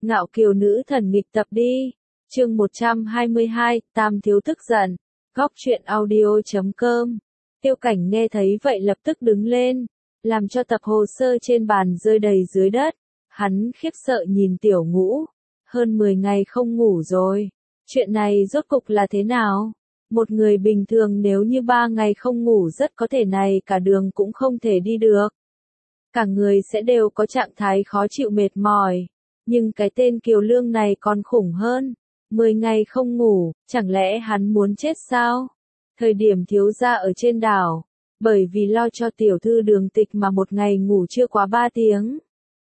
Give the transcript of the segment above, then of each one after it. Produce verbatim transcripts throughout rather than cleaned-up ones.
Ngạo kiều nữ thần nghịch tập đi. Chương một trăm hai mươi hai, Tam thiếu tức giận. Góc truyện audio chấm com. Tiêu Cảnh nghe thấy vậy lập tức đứng lên, làm cho tập hồ sơ trên bàn rơi đầy dưới đất. Hắn khiếp sợ nhìn Tiểu Ngũ, hơn mười ngày không ngủ rồi. Chuyện này rốt cục là thế nào? Một người bình thường nếu như ba ngày không ngủ rất có thể này cả đường cũng không thể đi được. Cả người sẽ đều có trạng thái khó chịu mệt mỏi. Nhưng cái tên Kiều Lương này còn khủng hơn. Mười ngày không ngủ, chẳng lẽ hắn muốn chết sao? Thời điểm thiếu gia ở trên đảo, bởi vì lo cho tiểu thư Đường Tịch mà một ngày ngủ chưa quá ba tiếng.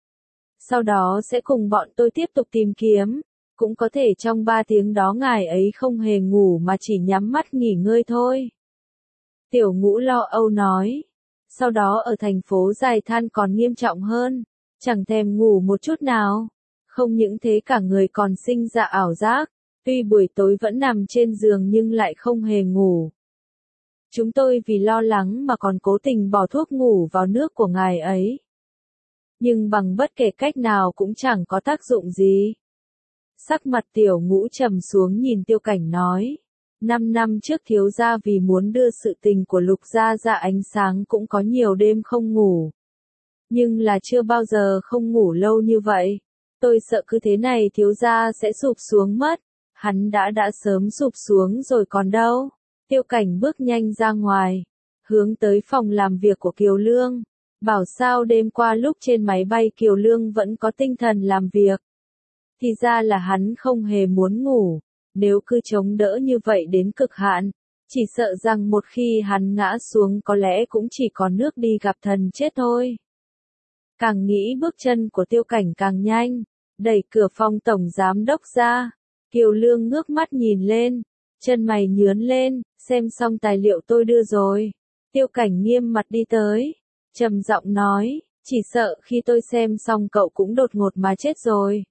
Sau đó sẽ cùng bọn tôi tiếp tục tìm kiếm, cũng có thể trong ba tiếng đó ngài ấy không hề ngủ mà chỉ nhắm mắt nghỉ ngơi thôi. Tiểu Ngũ lo âu nói. Sau đó ở thành phố Dài Than còn nghiêm trọng hơn, chẳng thèm ngủ một chút nào. Không những thế cả người còn sinh ra ảo giác, tuy buổi tối vẫn nằm trên giường nhưng lại không hề ngủ. Chúng tôi vì lo lắng mà còn cố tình bỏ thuốc ngủ vào nước của ngài ấy. Nhưng bằng bất kể cách nào cũng chẳng có tác dụng gì. Sắc mặt Tiểu Ngũ trầm xuống nhìn Tiêu Cảnh nói. Năm năm trước thiếu gia vì muốn đưa sự tình của Lục gia ra ánh sáng cũng có nhiều đêm không ngủ. Nhưng là chưa bao giờ không ngủ lâu như vậy. Tôi sợ cứ thế này thiếu gia sẽ sụp xuống mất. Hắn đã đã sớm sụp xuống rồi còn đâu. Tiêu Cảnh bước nhanh ra ngoài, hướng tới phòng làm việc của Kiều Lương. Bảo sao đêm qua lúc trên máy bay Kiều Lương vẫn có tinh thần làm việc. Thì ra là hắn không hề muốn ngủ. Nếu cứ chống đỡ như vậy đến cực hạn, chỉ sợ rằng một khi hắn ngã xuống có lẽ cũng chỉ còn nước đi gặp thần chết thôi. Càng nghĩ bước chân của Tiêu Cảnh càng nhanh, đẩy cửa phòng tổng giám đốc ra. Kiều Lương ngước mắt nhìn lên, chân mày nhướng lên, xem xong tài liệu tôi đưa rồi. Tiêu Cảnh nghiêm mặt đi tới, trầm giọng nói, chỉ sợ khi tôi xem xong cậu cũng đột ngột mà chết rồi.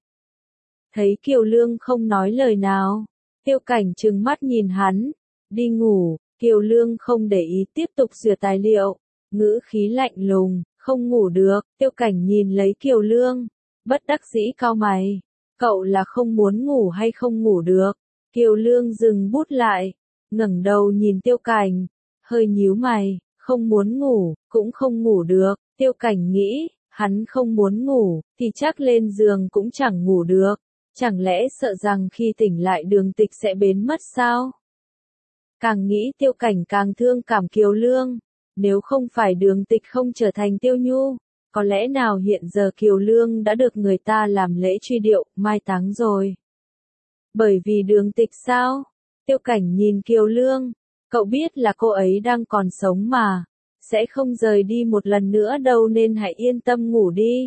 Thấy Kiều Lương không nói lời nào, Tiêu Cảnh trừng mắt nhìn hắn, đi ngủ. Kiều Lương không để ý tiếp tục duyệt tài liệu, ngữ khí lạnh lùng, không ngủ được. Tiêu Cảnh nhìn lấy Kiều Lương, bất đắc dĩ cau mày, cậu là không muốn ngủ hay không ngủ được? Kiều Lương dừng bút lại, ngẩng đầu nhìn Tiêu Cảnh, hơi nhíu mày, không muốn ngủ, cũng không ngủ được. Tiêu Cảnh nghĩ, hắn không muốn ngủ, thì chắc lên giường cũng chẳng ngủ được. Chẳng lẽ sợ rằng khi tỉnh lại Đường Tịch sẽ biến mất sao? Càng nghĩ Tiêu Cảnh càng thương cảm Kiều Lương. Nếu không phải Đường Tịch không trở thành Tiêu Nhu, có lẽ nào hiện giờ Kiều Lương đã được người ta làm lễ truy điệu, mai táng rồi. Bởi vì Đường Tịch sao? Tiêu Cảnh nhìn Kiều Lương, cậu biết là cô ấy đang còn sống mà, sẽ không rời đi một lần nữa đâu nên hãy yên tâm ngủ đi.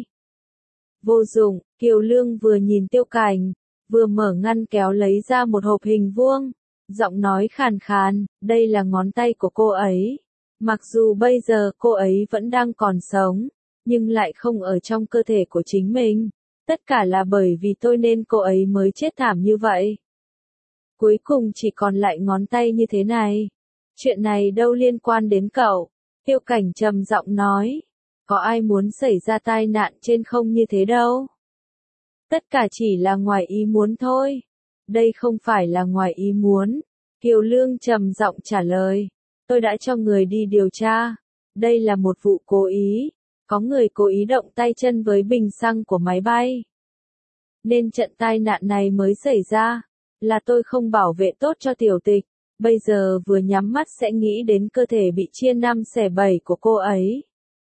Vô dụng, Kiều Lương vừa nhìn Tiêu Cảnh, vừa mở ngăn kéo lấy ra một hộp hình vuông, giọng nói khàn khàn, đây là ngón tay của cô ấy. Mặc dù bây giờ cô ấy vẫn đang còn sống, nhưng lại không ở trong cơ thể của chính mình. Tất cả là bởi vì tôi nên cô ấy mới chết thảm như vậy. Cuối cùng chỉ còn lại ngón tay như thế này. Chuyện này đâu liên quan đến cậu. Tiêu Cảnh trầm giọng nói. Có ai muốn xảy ra tai nạn trên không như thế đâu. Tất cả chỉ là ngoài ý muốn thôi. Đây không phải là ngoài ý muốn. Kiều Lương trầm giọng trả lời. Tôi đã cho người đi điều tra. Đây là một vụ cố ý. Có người cố ý động tay chân với bình xăng của máy bay. Nên trận tai nạn này mới xảy ra. Là tôi không bảo vệ tốt cho Tiểu Tịch. Bây giờ vừa nhắm mắt sẽ nghĩ đến cơ thể bị chia năm xẻ bảy của cô ấy.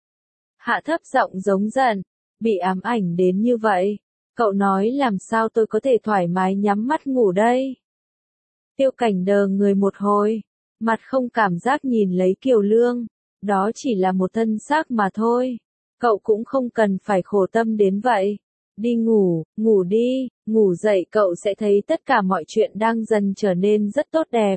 Hạ thấp giọng giống giận. Bị ám ảnh đến như vậy. Cậu nói làm sao tôi có thể thoải mái nhắm mắt ngủ đây? Tiêu Cảnh đờ người một hồi. Mặt không cảm giác nhìn lấy Kiều Lương. Đó chỉ là một thân xác mà thôi. Cậu cũng không cần phải khổ tâm đến vậy. Đi ngủ, ngủ đi, ngủ dậy cậu sẽ thấy tất cả mọi chuyện đang dần trở nên rất tốt đẹp.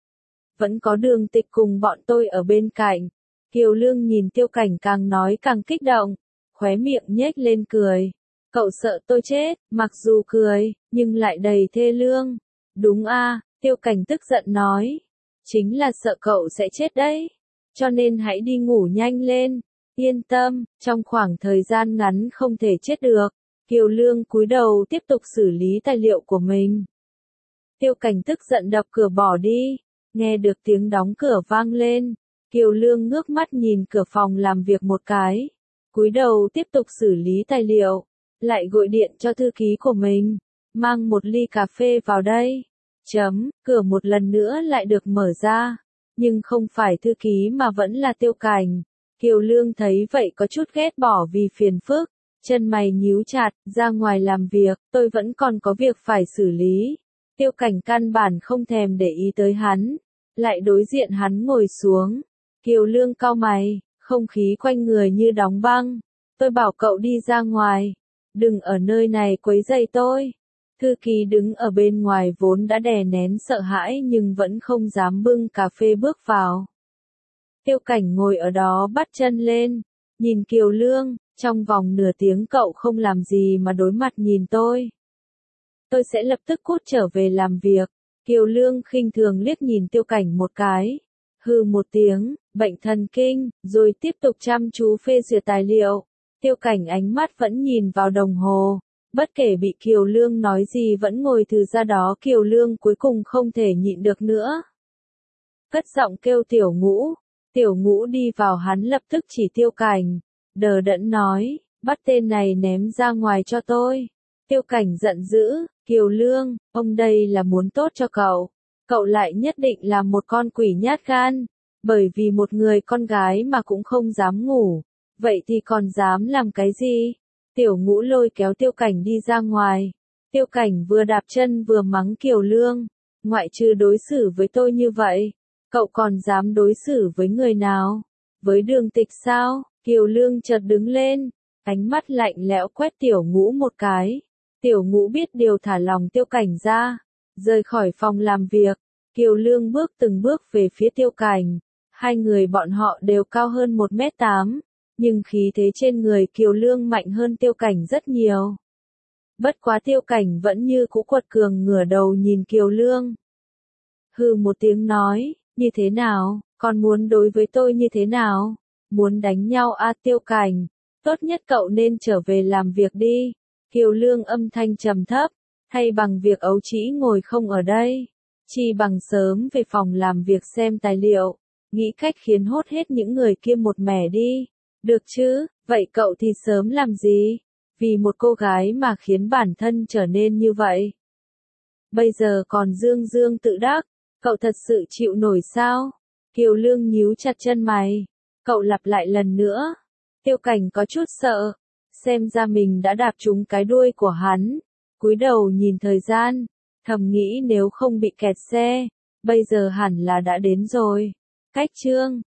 Vẫn có Đường Tịch cùng bọn tôi ở bên cạnh. Kiều Lương nhìn Tiêu Cảnh càng nói càng kích động, khóe miệng nhếch lên cười. Cậu sợ tôi chết, mặc dù cười, nhưng lại đầy thê lương. Đúng a, Tiêu Cảnh tức giận nói. Chính là sợ cậu sẽ chết đấy. Cho nên hãy đi ngủ nhanh lên. Yên tâm, trong khoảng thời gian ngắn không thể chết được. Kiều Lương cúi đầu tiếp tục xử lý tài liệu của mình. Tiêu Cảnh tức giận đập cửa bỏ đi, nghe được tiếng đóng cửa vang lên. Kiều Lương ngước mắt nhìn cửa phòng làm việc một cái, cúi đầu tiếp tục xử lý tài liệu, lại gọi điện cho thư ký của mình, mang một ly cà phê vào đây. Chấm, cửa một lần nữa lại được mở ra, nhưng không phải thư ký mà vẫn là Tiêu Cảnh. Kiều Lương thấy vậy có chút ghét bỏ vì phiền phức, chân mày nhíu chặt, ra ngoài làm việc, tôi vẫn còn có việc phải xử lý. Tiêu Cảnh căn bản không thèm để ý tới hắn, lại đối diện hắn ngồi xuống. Kiều Lương cau mày, không khí quanh người như đóng băng. Tôi bảo cậu đi ra ngoài, đừng ở nơi này quấy rầy tôi. Thư ký đứng ở bên ngoài vốn đã đè nén sợ hãi nhưng vẫn không dám bưng cà phê bước vào. Tiêu Cảnh ngồi ở đó bắt chân lên, nhìn Kiều Lương, trong vòng nửa tiếng cậu không làm gì mà đối mặt nhìn tôi. Tôi sẽ lập tức cút trở về làm việc. Kiều Lương khinh thường liếc nhìn Tiêu Cảnh một cái, hừ một tiếng, bệnh thần kinh, rồi tiếp tục chăm chú phê duyệt tài liệu. Tiêu Cảnh ánh mắt vẫn nhìn vào đồng hồ, bất kể bị Kiều Lương nói gì vẫn ngồi từ ra đó. Kiều Lương cuối cùng không thể nhịn được nữa, cất giọng kêu Tiểu Ngũ. Tiểu Ngũ đi vào, hắn lập tức chỉ Tiêu Cảnh, đờ đẫn nói, bắt tên này ném ra ngoài cho tôi. Tiêu Cảnh giận dữ, Kiều Lương, ông đây là muốn tốt cho cậu, cậu lại nhất định là một con quỷ nhát gan, bởi vì một người con gái mà cũng không dám ngủ, vậy thì còn dám làm cái gì? Tiểu Ngũ lôi kéo Tiêu Cảnh đi ra ngoài. Tiêu Cảnh vừa đạp chân vừa mắng Kiều Lương, ngoại trừ đối xử với tôi như vậy, cậu còn dám đối xử với người nào? Với Đường Tịch sao? Kiều Lương chợt đứng lên, ánh mắt lạnh lẽo quét Tiểu Ngũ một cái. Tiểu Ngũ biết điều thả lòng Tiêu Cảnh ra, rời khỏi phòng làm việc. Kiều Lương bước từng bước về phía Tiêu Cảnh. Hai người bọn họ đều cao hơn một mét tám, nhưng khí thế trên người Kiều Lương mạnh hơn Tiêu Cảnh rất nhiều. Bất quá Tiêu Cảnh vẫn như cũ quật cường ngửa đầu nhìn Kiều Lương. Hừ một tiếng nói, như thế nào, còn muốn đối với tôi như thế nào? Muốn đánh nhau à? Tiêu Cảnh, tốt nhất cậu nên trở về làm việc đi. Kiều Lương âm thanh trầm thấp, thay bằng việc ấu trĩ ngồi không ở đây, chi bằng sớm về phòng làm việc xem tài liệu, nghĩ cách khiến hốt hết những người kia một mẻ đi. Được chứ, vậy cậu thì sớm làm gì? Vì một cô gái mà khiến bản thân trở nên như vậy. Bây giờ còn dương dương tự đắc, cậu thật sự chịu nổi sao? Kiều Lương nhíu chặt chân mày, cậu lặp lại lần nữa. Tiêu Cảnh có chút sợ, xem ra mình đã đạp trúng cái đuôi của hắn, cúi đầu nhìn thời gian, thầm nghĩ nếu không bị kẹt xe, bây giờ hẳn là đã đến rồi. Cách chương